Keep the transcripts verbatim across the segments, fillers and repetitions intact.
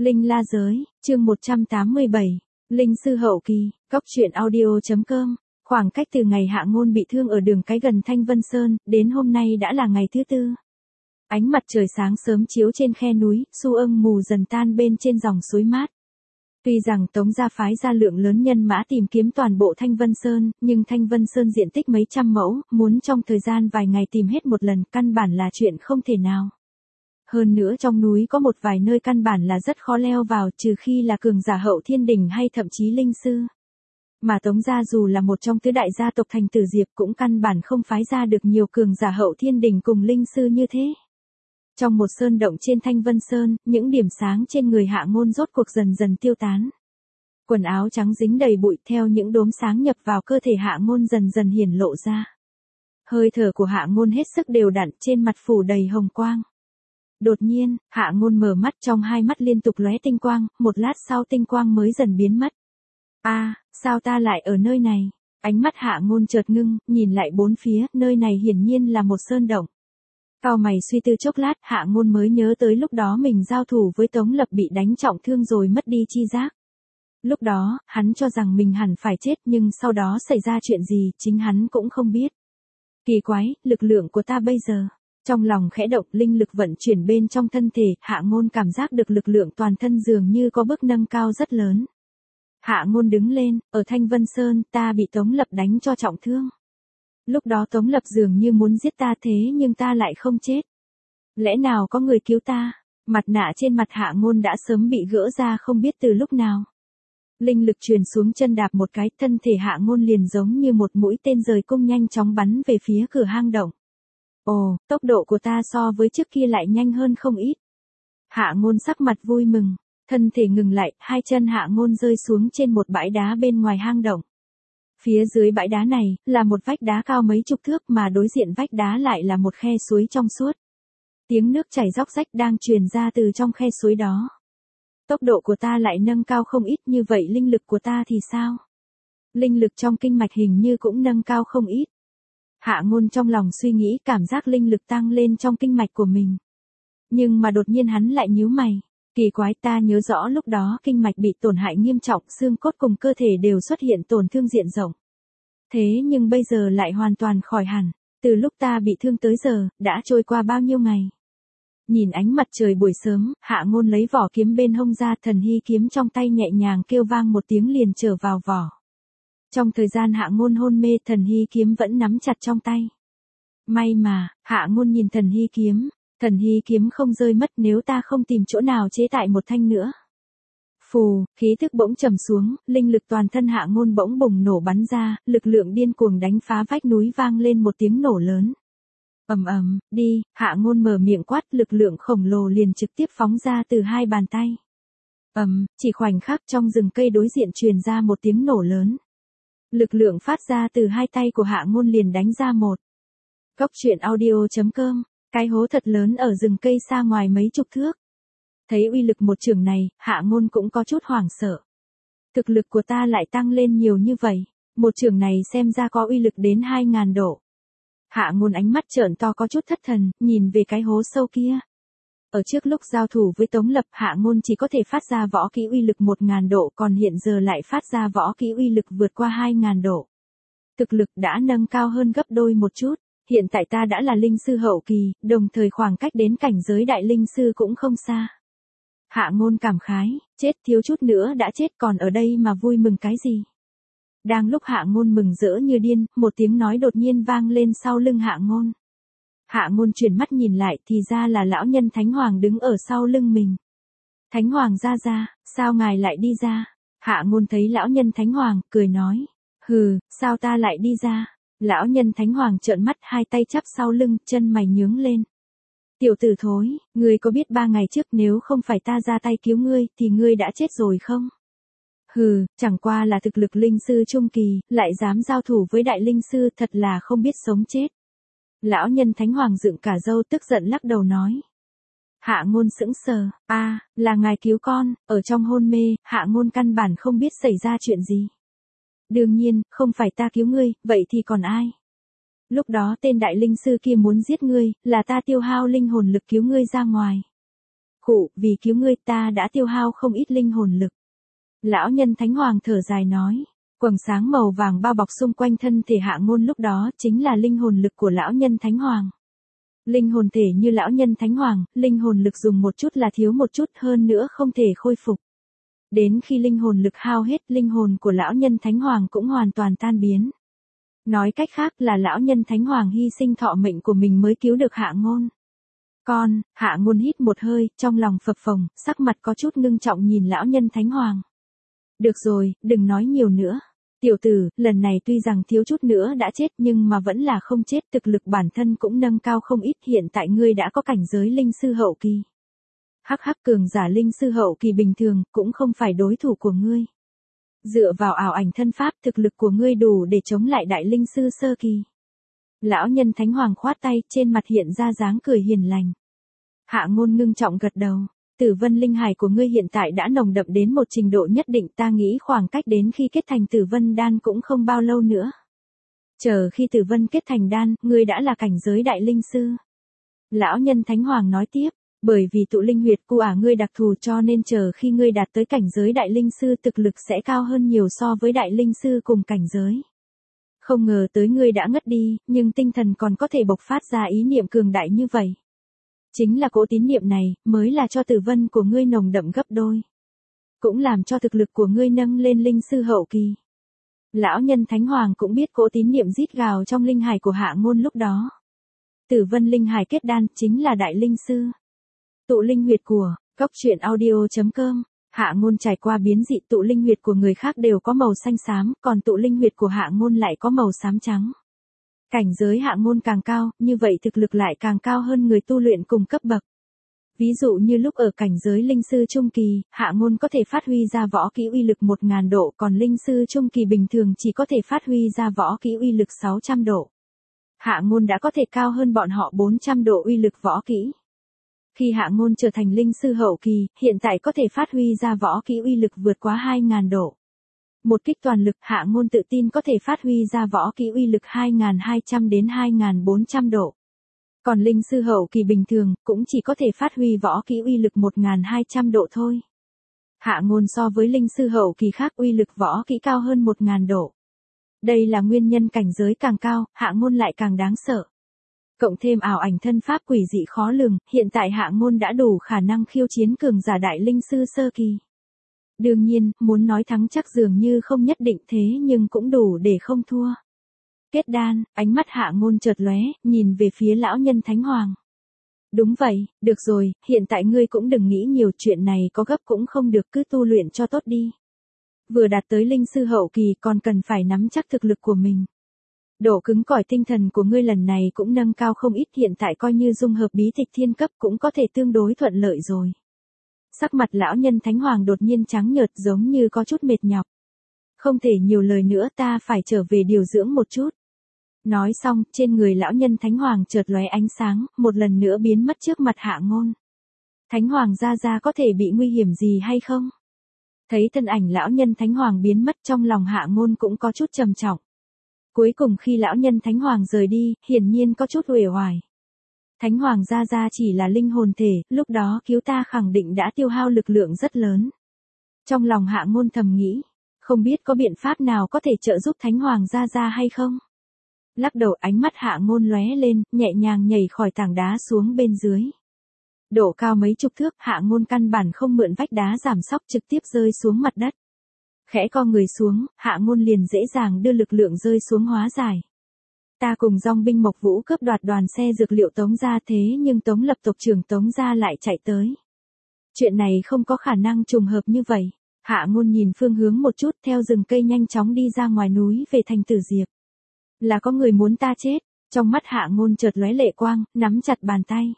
Linh La Giới, chương một trăm tám mươi bảy, Linh Sư Hậu Kỳ, Cóc truyện audio.com. Khoảng cách từ ngày Hạ Ngôn bị thương ở đường cái gần Thanh Vân Sơn, đến hôm nay đã là ngày thứ tư. Ánh mặt trời sáng sớm chiếu trên khe núi, xu ưng mù dần tan bên trên dòng suối mát. Tuy rằng Tống gia phái ra lượng lớn nhân mã tìm kiếm toàn bộ Thanh Vân Sơn, nhưng Thanh Vân Sơn diện tích mấy trăm mẫu, muốn trong thời gian vài ngày tìm hết một lần căn bản là chuyện không thể nào. Hơn nữa trong núi có một vài nơi căn bản là rất khó leo vào, trừ khi là cường giả hậu thiên đỉnh hay thậm chí linh sư. Mà Tống gia dù là một trong tứ đại gia tộc thành Tử Diệp cũng căn bản không phái ra được nhiều cường giả hậu thiên đỉnh cùng linh sư như thế. Trong một sơn động trên Thanh Vân Sơn, những điểm sáng trên người Hạ Ngôn rốt cuộc dần dần tiêu tán. Quần áo trắng dính đầy bụi, theo những đốm sáng nhập vào cơ thể Hạ Ngôn dần dần hiển lộ ra. Hơi thở của Hạ Ngôn hết sức đều đặn, trên mặt phủ đầy hồng quang. Đột nhiên, Hạ Ngôn mở mắt, trong hai mắt liên tục lóe tinh quang, một lát sau tinh quang mới dần biến mất. A, à, sao ta lại ở nơi này? Ánh mắt Hạ Ngôn chợt ngưng, nhìn lại bốn phía, nơi này hiển nhiên là một sơn động. Cau mày suy tư chốc lát, Hạ Ngôn mới nhớ tới lúc đó mình giao thủ với Tống Lập bị đánh trọng thương rồi mất đi chi giác. Lúc đó, hắn cho rằng mình hẳn phải chết, nhưng sau đó xảy ra chuyện gì, chính hắn cũng không biết. Kỳ quái, lực lượng của ta bây giờ. Trong lòng khẽ động, linh lực vận chuyển bên trong thân thể, Hạ Ngôn cảm giác được lực lượng toàn thân dường như có bước nâng cao rất lớn. Hạ Ngôn đứng lên, ở Thanh Vân Sơn, ta bị Tống Lập đánh cho trọng thương. Lúc đó Tống Lập dường như muốn giết ta thế nhưng ta lại không chết. Lẽ nào có người cứu ta? Mặt nạ trên mặt Hạ Ngôn đã sớm bị gỡ ra không biết từ lúc nào. Linh lực truyền xuống chân đạp một cái, thân thể Hạ Ngôn liền giống như một mũi tên rời cung nhanh chóng bắn về phía cửa hang động. Ồ, tốc độ của ta so với trước kia lại nhanh hơn không ít. Hạ Ngôn sắc mặt vui mừng, thân thể ngừng lại, hai chân Hạ Ngôn rơi xuống trên một bãi đá bên ngoài hang động. Phía dưới bãi đá này, là một vách đá cao mấy chục thước mà đối diện vách đá lại là một khe suối trong suốt. Tiếng nước chảy róc rách đang truyền ra từ trong khe suối đó. Tốc độ của ta lại nâng cao không ít, như vậy linh lực của ta thì sao? Linh lực trong kinh mạch hình như cũng nâng cao không ít. Hạ Ngôn trong lòng suy nghĩ, cảm giác linh lực tăng lên trong kinh mạch của mình. Nhưng mà đột nhiên hắn lại nhíu mày. Kỳ quái, ta nhớ rõ lúc đó kinh mạch bị tổn hại nghiêm trọng, xương cốt cùng cơ thể đều xuất hiện tổn thương diện rộng. Thế nhưng bây giờ lại hoàn toàn khỏi hẳn. Từ lúc ta bị thương tới giờ, đã trôi qua bao nhiêu ngày? Nhìn ánh mặt trời buổi sớm, Hạ Ngôn lấy vỏ kiếm bên hông ra, thần hy kiếm trong tay nhẹ nhàng kêu vang một tiếng liền trở vào vỏ. Trong thời gian Hạ Ngôn hôn mê, thần hy kiếm vẫn nắm chặt trong tay. May mà, Hạ Ngôn nhìn thần hy kiếm, thần hy kiếm không rơi mất, nếu ta không tìm chỗ nào chế tại một thanh nữa. Phù, khí thức bỗng trầm xuống, linh lực toàn thân Hạ Ngôn bỗng bùng nổ bắn ra, lực lượng điên cuồng đánh phá vách núi, vang lên một tiếng nổ lớn. Ầm ầm, đi, Hạ Ngôn mở miệng quát, lực lượng khổng lồ liền trực tiếp phóng ra từ hai bàn tay. Ầm, chỉ khoảnh khắc trong rừng cây đối diện truyền ra một tiếng nổ lớn. Lực lượng phát ra từ hai tay của Hạ Ngôn liền đánh ra một. Cóc truyện audio.com, cái hố thật lớn ở rừng cây xa ngoài mấy chục thước. Thấy uy lực một chưởng này, Hạ Ngôn cũng có chút hoảng sợ. Thực lực của ta lại tăng lên nhiều như vậy, một chưởng này xem ra có uy lực đến hai ngàn độ. Hạ Ngôn ánh mắt trợn to có chút thất thần, nhìn về cái hố sâu kia. Ở trước lúc giao thủ với Tống Lập, Hạ Ngôn chỉ có thể phát ra võ kỹ uy lực một ngàn độ, còn hiện giờ lại phát ra võ kỹ uy lực vượt qua hai ngàn độ. Thực lực đã nâng cao hơn gấp đôi một chút, hiện tại ta đã là linh sư hậu kỳ, đồng thời khoảng cách đến cảnh giới đại linh sư cũng không xa. Hạ Ngôn cảm khái, chết thiếu chút nữa đã chết, còn ở đây mà vui mừng cái gì? Đang lúc Hạ Ngôn mừng rỡ như điên, một tiếng nói đột nhiên vang lên sau lưng Hạ Ngôn. Hạ Ngôn chuyển mắt nhìn lại, thì ra là lão nhân Thánh Hoàng đứng ở sau lưng mình. Thánh Hoàng gia gia, sao ngài lại đi ra? Hạ Ngôn thấy lão nhân Thánh Hoàng, cười nói. Hừ, sao ta lại đi ra? Lão nhân Thánh Hoàng trợn mắt, hai tay chắp sau lưng, chân mày nhướng lên. Tiểu tử thối, ngươi có biết ba ngày trước nếu không phải ta ra tay cứu ngươi, thì ngươi đã chết rồi không? Hừ, chẳng qua là thực lực linh sư trung kỳ, lại dám giao thủ với đại linh sư, thật là không biết sống chết. Lão nhân Thánh Hoàng dựng cả râu, tức giận lắc đầu nói. Hạ Ngôn sững sờ, a, à, là ngài cứu con, ở trong hôn mê, Hạ Ngôn căn bản không biết xảy ra chuyện gì. Đương nhiên, không phải ta cứu ngươi, vậy thì còn ai? Lúc đó tên đại linh sư kia muốn giết ngươi, là ta tiêu hao linh hồn lực cứu ngươi ra ngoài. Khụ, vì cứu ngươi ta đã tiêu hao không ít linh hồn lực. Lão nhân Thánh Hoàng thở dài nói. Quầng sáng màu vàng bao bọc xung quanh thân thể Hạ Ngôn lúc đó chính là linh hồn lực của lão nhân Thánh Hoàng. Linh hồn thể như lão nhân Thánh Hoàng, linh hồn lực dùng một chút là thiếu một chút, hơn nữa không thể khôi phục. Đến khi linh hồn lực hao hết, linh hồn của lão nhân Thánh Hoàng cũng hoàn toàn tan biến. Nói cách khác là lão nhân Thánh Hoàng hy sinh thọ mệnh của mình mới cứu được Hạ Ngôn. Con, Hạ Ngôn hít một hơi, trong lòng phập phồng, sắc mặt có chút ngưng trọng nhìn lão nhân Thánh Hoàng. Được rồi, đừng nói nhiều nữa. Tiểu tử, lần này tuy rằng thiếu chút nữa đã chết nhưng mà vẫn là không chết, thực lực bản thân cũng nâng cao không ít, hiện tại ngươi đã có cảnh giới linh sư hậu kỳ. Hắc hắc, cường giả linh sư hậu kỳ bình thường cũng không phải đối thủ của ngươi. Dựa vào ảo ảnh thân pháp, thực lực của ngươi đủ để chống lại đại linh sư sơ kỳ. Lão nhân Thánh Hoàng khoát tay, trên mặt hiện ra dáng cười hiền lành. Hạ Ngôn ngưng trọng gật đầu. Tử vân linh hải của ngươi hiện tại đã nồng đậm đến một trình độ nhất định, ta nghĩ khoảng cách đến khi kết thành tử vân đan cũng không bao lâu nữa. Chờ khi tử vân kết thành đan, ngươi đã là cảnh giới đại linh sư. Lão nhân Thánh Hoàng nói tiếp, bởi vì tụ linh huyệt của ả ngươi đặc thù cho nên chờ khi ngươi đạt tới cảnh giới đại linh sư thực lực sẽ cao hơn nhiều so với đại linh sư cùng cảnh giới. Không ngờ tới ngươi đã ngất đi, nhưng tinh thần còn có thể bộc phát ra ý niệm cường đại như vậy. Chính là cỗ tín niệm này, mới là cho tử vân của ngươi nồng đậm gấp đôi. Cũng làm cho thực lực của ngươi nâng lên linh sư hậu kỳ. Lão nhân Thánh Hoàng cũng biết cỗ tín niệm rít gào trong linh hải của Hạ Ngôn lúc đó. Tử vân linh hải kết đan chính là đại linh sư. Tụ linh huyệt của, cốc truyện audio chấm com. Hạ Ngôn trải qua biến dị, tụ linh huyệt của người khác đều có màu xanh xám, còn tụ linh huyệt của Hạ Ngôn lại có màu xám trắng. Cảnh giới Hạ Ngôn càng cao, như vậy thực lực lại càng cao hơn người tu luyện cùng cấp bậc. Ví dụ như lúc ở cảnh giới linh sư trung kỳ, Hạ Ngôn có thể phát huy ra võ kỹ uy lực một nghìn độ, còn linh sư trung kỳ bình thường chỉ có thể phát huy ra võ kỹ uy lực sáu trăm độ. Hạ Ngôn đã có thể cao hơn bọn họ bốn trăm độ uy lực võ kỹ. Khi Hạ Ngôn trở thành linh sư hậu kỳ, hiện tại có thể phát huy ra võ kỹ uy lực vượt quá hai nghìn độ. Một kích toàn lực, Hạ Ngôn tự tin có thể phát huy ra võ kỹ uy lực hai nghìn hai trăm đến hai nghìn bốn trăm độ. Còn linh sư hậu kỳ bình thường, cũng chỉ có thể phát huy võ kỹ uy lực một nghìn hai trăm độ thôi. Hạ Ngôn so với linh sư hậu kỳ khác uy lực võ kỹ cao hơn một nghìn độ. Đây là nguyên nhân cảnh giới càng cao, Hạ Ngôn lại càng đáng sợ. Cộng thêm ảo ảnh thân pháp quỷ dị khó lường, hiện tại Hạ Ngôn đã đủ khả năng khiêu chiến cường giả đại linh sư sơ kỳ. Đương nhiên, muốn nói thắng chắc dường như không nhất định thế nhưng cũng đủ để không thua. Kết đan, ánh mắt Hạ Ngôn chợt lóe, nhìn về phía lão nhân Thánh Hoàng. Đúng vậy, được rồi, hiện tại ngươi cũng đừng nghĩ nhiều, chuyện này có gấp cũng không được, cứ tu luyện cho tốt đi. Vừa đạt tới linh sư hậu kỳ còn cần phải nắm chắc thực lực của mình. Độ cứng cỏi tinh thần của ngươi lần này cũng nâng cao không ít, hiện tại coi như dung hợp bí tịch thiên cấp cũng có thể tương đối thuận lợi rồi. Sắc mặt lão nhân Thánh Hoàng đột nhiên trắng nhợt giống như có chút mệt nhọc. Không thể nhiều lời nữa, ta phải trở về điều dưỡng một chút. Nói xong, trên người lão nhân Thánh Hoàng chợt lóe ánh sáng, một lần nữa biến mất trước mặt Hạ Ngôn. Thánh Hoàng gia gia có thể bị nguy hiểm gì hay không? Thấy thân ảnh lão nhân Thánh Hoàng biến mất, trong lòng Hạ Ngôn cũng có chút trầm trọng. Cuối cùng khi lão nhân Thánh Hoàng rời đi, hiển nhiên có chút uể oải. Thánh Hoàng gia gia chỉ là linh hồn thể, lúc đó cứu ta khẳng định đã tiêu hao lực lượng rất lớn. Trong lòng Hạ Ngôn thầm nghĩ, không biết có biện pháp nào có thể trợ giúp Thánh Hoàng gia gia hay không? Lắc đầu, ánh mắt Hạ Ngôn lóe lên, nhẹ nhàng nhảy khỏi tảng đá xuống bên dưới. Độ cao mấy chục thước, Hạ Ngôn căn bản không mượn vách đá giảm sóc, trực tiếp rơi xuống mặt đất. Khẽ co người xuống, Hạ Ngôn liền dễ dàng đưa lực lượng rơi xuống hóa giải. Ta cùng dòng binh Mộc Vũ cướp đoạt đoàn xe dược liệu Tống gia, thế nhưng Tống Lập tộc trưởng Tống gia lại chạy tới. Chuyện này không có khả năng trùng hợp như vậy. Hạ Ngôn nhìn phương hướng một chút, theo rừng cây nhanh chóng đi ra ngoài núi về thành Tử Diệp. Là có người muốn ta chết, trong mắt Hạ Ngôn chợt lóe lệ quang, nắm chặt bàn tay.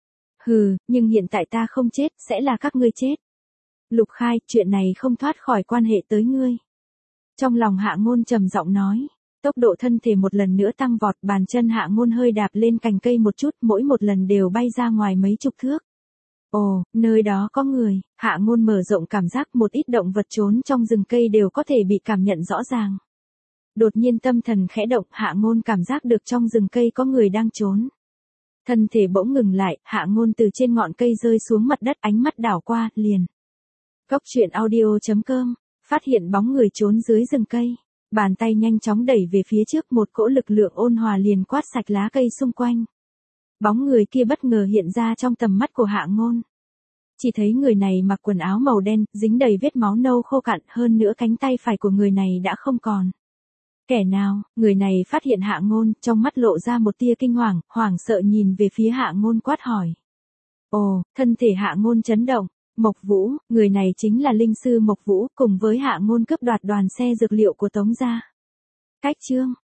Hừ, nhưng hiện tại ta không chết, sẽ là các ngươi chết. Lục Khai, chuyện này không thoát khỏi quan hệ tới ngươi. Trong lòng Hạ Ngôn trầm giọng nói. Tốc độ thân thể một lần nữa tăng vọt, bàn chân Hạ Ngôn hơi đạp lên cành cây một chút, mỗi một lần đều bay ra ngoài mấy chục thước. Ồ, nơi đó có người, Hạ Ngôn mở rộng cảm giác, một ít động vật trốn trong rừng cây đều có thể bị cảm nhận rõ ràng. Đột nhiên tâm thần khẽ động, Hạ Ngôn cảm giác được trong rừng cây có người đang trốn. Thân thể bỗng ngừng lại, Hạ Ngôn từ trên ngọn cây rơi xuống mặt đất, ánh mắt đảo qua, liền. Cốc truyện audio chấm com, phát hiện bóng người trốn dưới rừng cây. Bàn tay nhanh chóng đẩy về phía trước, một cỗ lực lượng ôn hòa liền quát sạch lá cây xung quanh. Bóng người kia bất ngờ hiện ra trong tầm mắt của Hạ Ngôn. Chỉ thấy người này mặc quần áo màu đen, dính đầy vết máu nâu khô cạn, hơn nữa cánh tay phải của người này đã không còn. Kẻ nào? Người này phát hiện Hạ Ngôn, trong mắt lộ ra một tia kinh hoàng, hoảng sợ nhìn về phía Hạ Ngôn quát hỏi. Ồ, thân thể Hạ Ngôn chấn động. Mộc Vũ, người này chính là linh sư Mộc Vũ, cùng với Hạ Ngôn cướp đoạt đoàn xe dược liệu của Tống gia. Cách chương